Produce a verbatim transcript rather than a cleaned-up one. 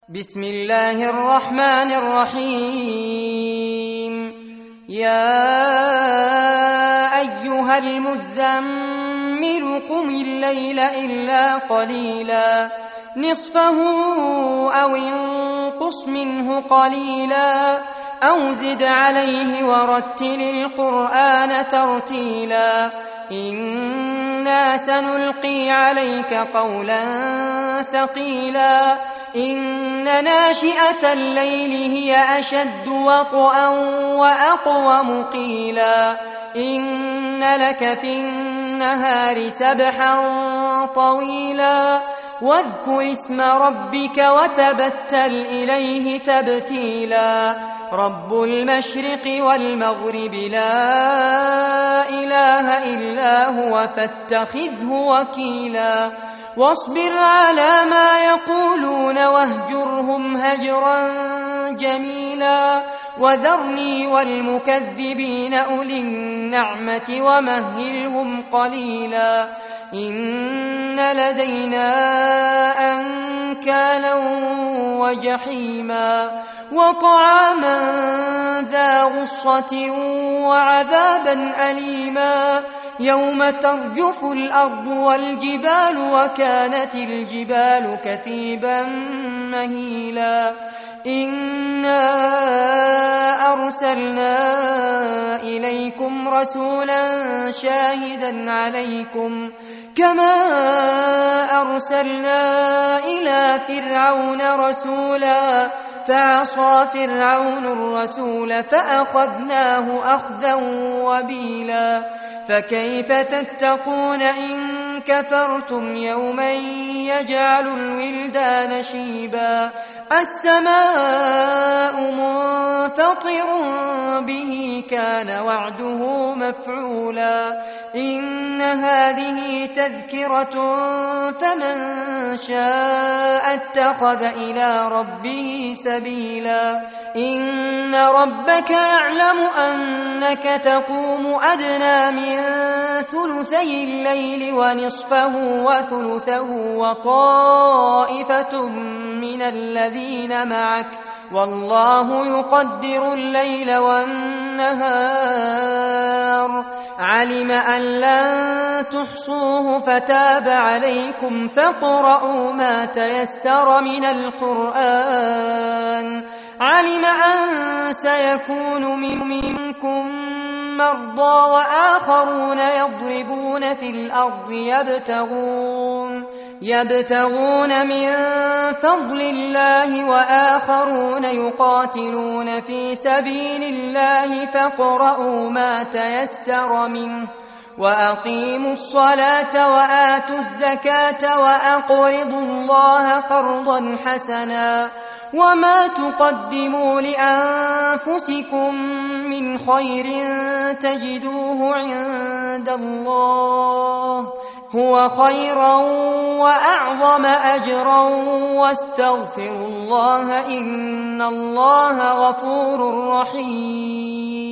بسم الله الرحمن الرحيم. يا أيها المزمل قم الليل إلا قليلا نصفه أو انقص منه قليلا أو زد عليه ورتل القرآن ترتيلا إنا سنلقي عليك قولا ثقيلا إن ناشئة الليل هي أشد وطئا وأقوم قيلا إن لك في النهار سبحا طويلا واذكر اسم ربك وتبتل إليه تبتيلا رب المشرق والمغرب لا إله إلا هو فاتخذه وكيلا واصبر على ما يقولون واهجرهم هجرا جميلا وذرني والمكذبين أولي النعمة ومهلهم قليلا إن لدينا أنكالا وجحيما وطعاما ذا غصة وعذابا أليما يوم ترجف الأرض والجبال وكانت الجبال كثيبا مهيلا إنا أرسلنا إليكم رسولا شاهدا عليكم كما أرسلنا إلى فرعون رسولا فعصى فرعون الرسول فأخذناه أخذا وبيلا فكيف تتقون إن كفرتم يوما يجعل الولدان شيبا السماء منفطر به كان وعده مفعولا إن هذه تذكرة فمن شاء اتخذ إلى ربه سبيلا إن ربك يعلم أنك تقوم أدنى من ثلثي الليل ونصفه وثلثه وطائفة من الذين معك والله يقدر الليل والنهار علم أن لن تحصوه فتاب عليكم فاقرؤوا ما تيسر من القرآن علم أن سيكون منكم مرضى وآخرون يضربون في الأرض يبتغون يبتغون من فضل الله وآخرون يقاتلون في سبيل الله فاقرؤوا ما تيسر منه وأقيموا الصلاة وآتوا الزكاة وأقرضوا الله قرضا حسنا وما تقدموا لأنفسكم من خير تجدوه عند الله هو خيرا وأعظم أجرا واستغفروا الله إن الله غفور رحيم.